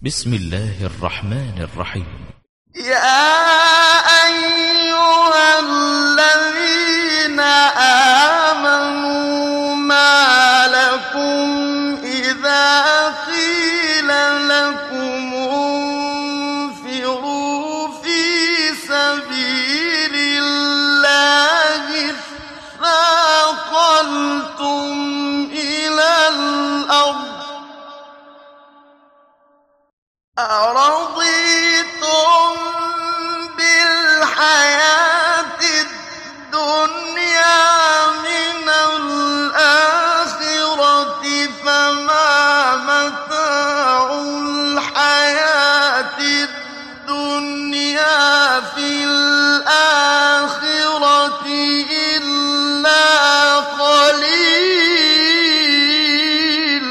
بسم الله الرحمن الرحيم. يا أيها الذين آمنوا ما لكم إذا قيل لكم انفروا في سبيل الله اثاقلتم إلى الأرض أرضيتم بالحياة الدنيا من الآخرة فما متاع الحياة الدنيا في الآخرة إلا قليل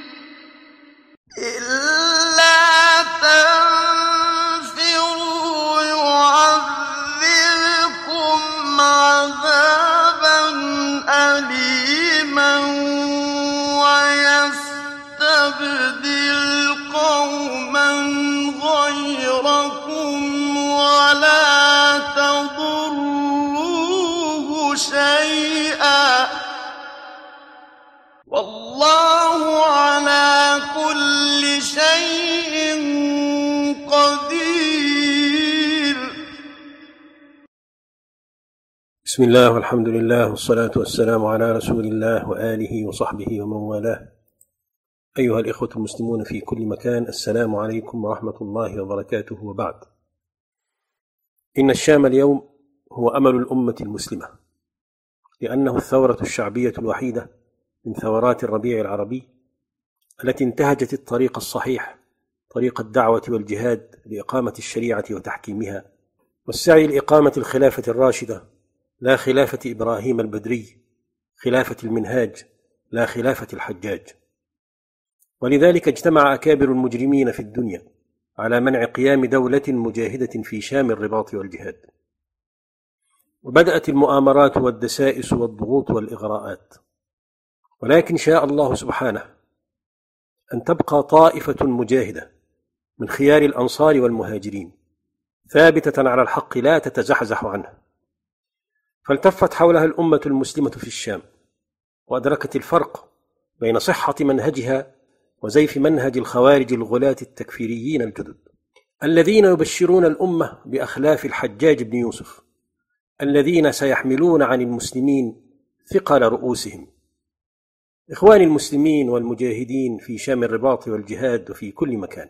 أليما ويستبدل قوما غيركم ولا تضروه شيئا والله على كل شيء قدير. بسم الله والحمد لله والصلاة والسلام على رسول الله وآله وصحبه ومن والاه. أيها الإخوة المسلمون في كل مكان، السلام عليكم ورحمة الله وبركاته، وبعد. إن الشام اليوم هو أمل الأمة المسلمة، لأنه الثورة الشعبية الوحيدة من ثورات الربيع العربي التي انتهجت الطريق الصحيح، طريق الدعوة والجهاد لإقامة الشريعة وتحكيمها والسعي لإقامة الخلافة الراشدة، لا خلافة إبراهيم البدري، خلافة المنهاج لا خلافة الحجاج. ولذلك اجتمع أكابر المجرمين في الدنيا على منع قيام دولة مجاهدة في شام الرباط والجهاد. وبدأت المؤامرات والدسائس والضغوط والإغراءات، ولكن شاء الله سبحانه أن تبقى طائفة مجاهدة من خيار الأنصار والمهاجرين ثابتة على الحق لا تتزحزح عنه، فالتفت حولها الأمة المسلمة في الشام وأدركت الفرق بين صحة منهجها وزيف منهج الخوارج الغلاة التكفيريين الجدد الذين يبشرون الأمة بأخلاف الحجاج بن يوسف، الذين سيحملون عن المسلمين ثقل رؤوسهم. إخواني المسلمين والمجاهدين في شام الرباط والجهاد وفي كل مكان،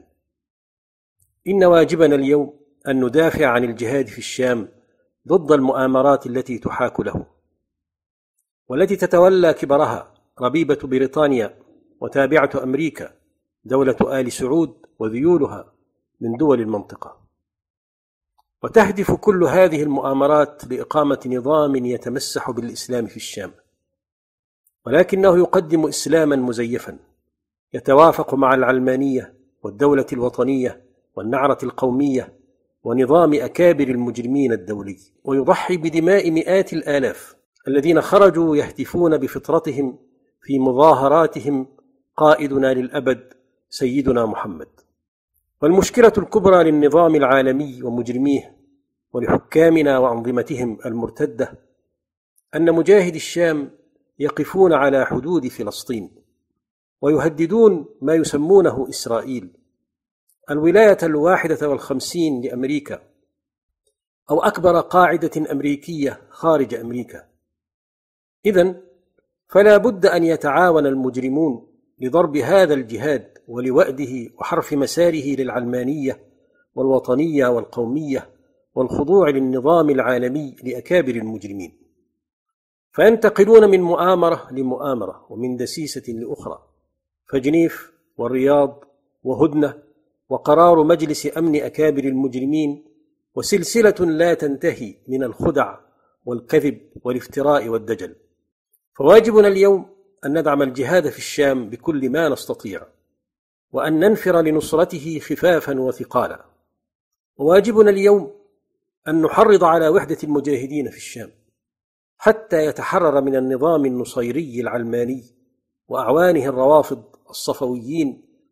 إن واجبنا اليوم أن ندافع عن الجهاد في الشام ضد المؤامرات التي تحاك له، والتي تتولى كبرها ربيبة بريطانيا وتابعة أمريكا، دولة آل سعود وذيولها من دول المنطقة. وتهدف كل هذه المؤامرات لإقامة نظام يتمسح بالإسلام في الشام، ولكنه يقدم إسلاما مزيفا يتوافق مع العلمانية والدولة الوطنية والنعرة القومية ونظام أكابر المجرمين الدولي، ويضحي بدماء مئات الآلاف الذين خرجوا يهتفون بفطرتهم في مظاهراتهم: قائدنا للأبد سيدنا محمد. والمشكلة الكبرى للنظام العالمي ومجرميه ولحكامنا وأنظمتهم المرتدة أن مجاهدي الشام يقفون على حدود فلسطين ويهددون ما يسمونه إسرائيل، الولاية 51 لأمريكا، أو أكبر قاعدة أمريكية خارج أمريكا. إذن فلا بد أن يتعاون المجرمون لضرب هذا الجهاد ولوأده وحرف مساره للعلمانية والوطنية والقومية والخضوع للنظام العالمي لأكابر المجرمين، فينتقلون من مؤامرة لمؤامرة ومن دسيسة لأخرى، فجنيف والرياض وهدنة وقرار مجلس أمن أكابر المجرمين، وسلسلة لا تنتهي من الخدع والكذب والافتراء والدجل. فواجبنا اليوم أن ندعم الجهاد في الشام بكل ما نستطيع، وأن ننفر لنصرته خفافا وثقالا. وواجبنا اليوم أن نحرض على وحدة المجاهدين في الشام حتى يتحرر من النظام النصيري العلماني وأعوانه الروافض الصفويين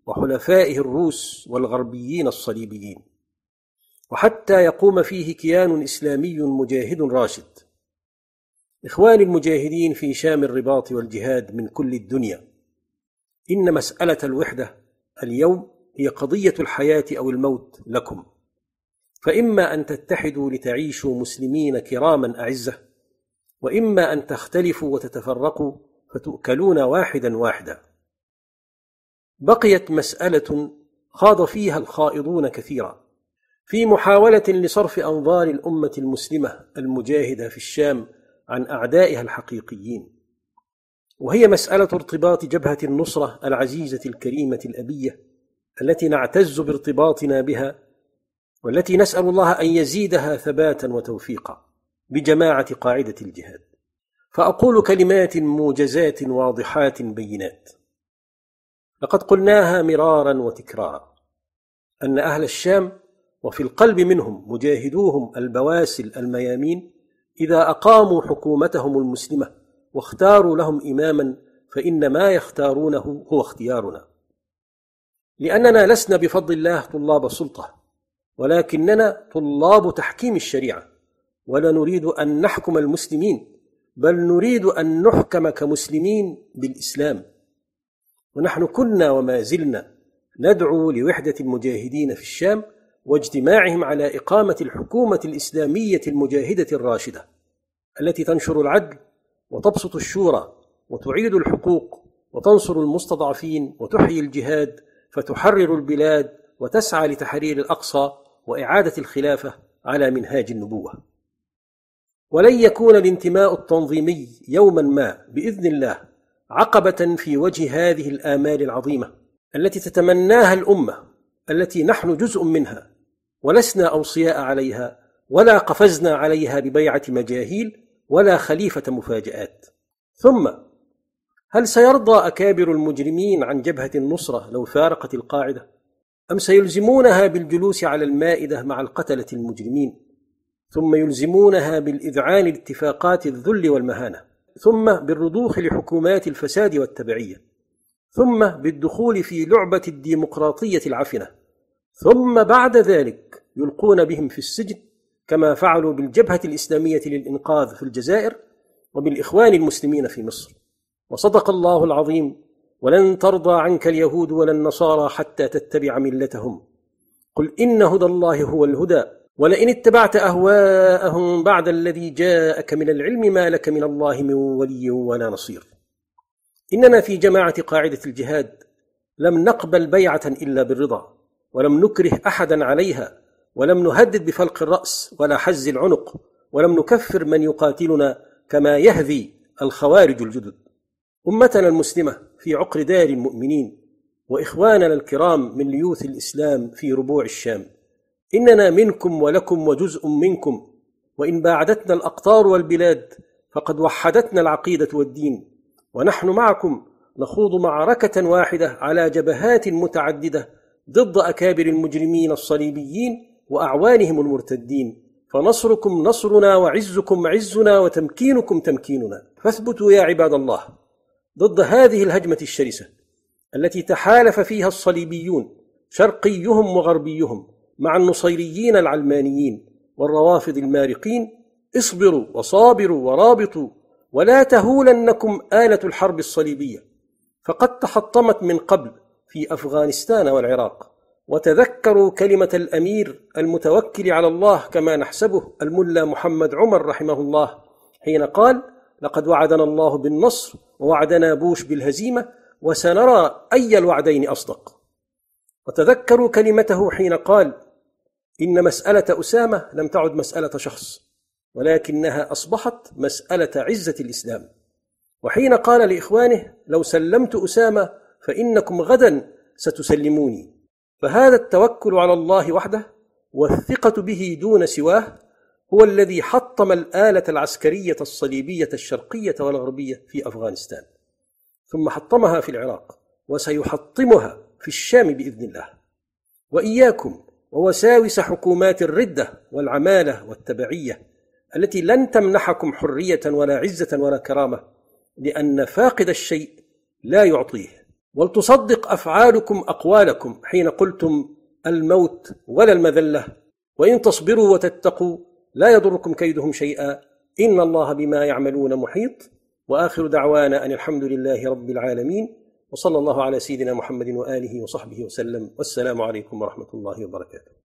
وحلفائه الروس والغربيين الصليبيين، وحتى يقوم فيه كيان إسلامي مجاهد راشد. إخواني المجاهدين في شام الرباط والجهاد من كل الدنيا، إن مسألة الوحدة اليوم هي قضية الحياة أو الموت لكم، فإما أن تتحدوا لتعيشوا مسلمين كراما أعزة، وإما أن تختلفوا وتتفرقوا فتؤكلون واحدا واحدا. بقيت مسألة خاض فيها الخائضون كثيرا في محاولة لصرف أنظار الأمة المسلمة المجاهدة في الشام عن أعدائها الحقيقيين، وهي مسألة ارتباط جبهة النصرة العزيزة الكريمة الأبية التي نعتز بارتباطنا بها، والتي نسأل الله أن يزيدها ثباتا وتوفيقا بجماعة قاعدة الجهاد. فأقول كلمات موجزات واضحات بينات. لقد قلناها مرارا وتكرارا أن أهل الشام وفي القلب منهم مجاهدوهم البواسل الميامين إذا أقاموا حكومتهم المسلمة واختاروا لهم إماما فإن ما يختارونه هو اختيارنا، لأننا لسنا بفضل الله طلاب سلطة، ولكننا طلاب تحكيم الشريعة، ولا نريد أن نحكم المسلمين، بل نريد أن نحكم كمسلمين بالإسلام. ونحن كنا وما زلنا ندعو لوحدة المجاهدين في الشام واجتماعهم على إقامة الحكومة الإسلامية المجاهدة الراشدة التي تنشر العدل وتبسط الشورى وتعيد الحقوق وتنصر المستضعفين وتحيي الجهاد فتحرر البلاد وتسعى لتحرير الأقصى وإعادة الخلافة على منهاج النبوة. ولن يكون الانتماء التنظيمي يوما ما بإذن الله عقبة في وجه هذه الآمال العظيمة التي تتمناها الأمة التي نحن جزء منها، ولسنا أوصياء عليها ولا قفزنا عليها ببيعة مجاهيل ولا خليفة مفاجآت. ثم هل سيرضى أكابر المجرمين عن جبهة النصرة لو فارقت القاعدة؟ أم سيلزمونها بالجلوس على المائدة مع القتلة المجرمين، ثم يلزمونها بالإذعان لاتفاقات الذل والمهانة، ثم بالرضوخ لحكومات الفساد والتبعية، ثم بالدخول في لعبة الديمقراطية العفنة، ثم بعد ذلك يلقون بهم في السجن كما فعلوا بالجبهة الإسلامية للإنقاذ في الجزائر وبالإخوان المسلمين في مصر؟ وصدق الله العظيم: ولن ترضى عنك اليهود ولا النصارى حتى تتبع ملتهم، قل إن هدى الله هو الهدى ولئن اتبعت أهواءهم بعد الذي جاءك من العلم ما لك من الله من ولي ولا نصير. إننا في جماعة قاعدة الجهاد لم نقبل بيعة إلا بالرضا، ولم نكره أحدا عليها، ولم نهدد بفلق الرأس ولا حز العنق، ولم نكفر من يقاتلنا كما يهذي الخوارج الجدد. أمتنا المسلمة في عقر دار المؤمنين، وإخواننا الكرام من ليوث الإسلام في ربوع الشام، إننا منكم ولكم وجزء منكم، وإن باعدتنا الأقطار والبلاد فقد وحدتنا العقيدة والدين، ونحن معكم نخوض معركة واحدة على جبهات متعددة ضد أكابر المجرمين الصليبيين وأعوانهم المرتدين، فنصركم نصرنا وعزكم عزنا وتمكينكم تمكيننا. فاثبتوا يا عباد الله ضد هذه الهجمة الشرسة التي تحالف فيها الصليبيون شرقيهم وغربيهم مع النصيريين العلمانيين والروافض المارقين. اصبروا وصابروا ورابطوا، ولا تهولنكم آلة الحرب الصليبية، فقد تحطمت من قبل في أفغانستان والعراق. وتذكروا كلمة الأمير المتوكل على الله كما نحسبه الملا محمد عمر رحمه الله حين قال: لقد وعدنا الله بالنصر ووعدنا بوش بالهزيمة، وسنرى أي الوعدين أصدق. وتذكروا كلمته حين قال: إن مسألة أسامة لم تعد مسألة شخص، ولكنها أصبحت مسألة عزة الإسلام. وحين قال لإخوانه: لو سلمت أسامة فإنكم غدا ستسلموني. فهذا التوكل على الله وحده والثقة به دون سواه هو الذي حطم الآلة العسكرية الصليبية الشرقية والغربية في أفغانستان، ثم حطمها في العراق، وسيحطمها في الشام بإذن الله. وإياكم ووساوس حكومات الردة والعمالة والتبعية التي لن تمنحكم حرية ولا عزة ولا كرامة، لأن فاقد الشيء لا يعطيه. ولتصدق أفعالكم أقوالكم حين قلتم الموت ولا المذلة، وإن تصبروا وتتقوا لا يضركم كيدهم شيئا إن الله بما يعملون محيط. وآخر دعوانا أن الحمد لله رب العالمين، وصلى الله على سيدنا محمد وآله وصحبه وسلم، والسلام عليكم ورحمة الله وبركاته.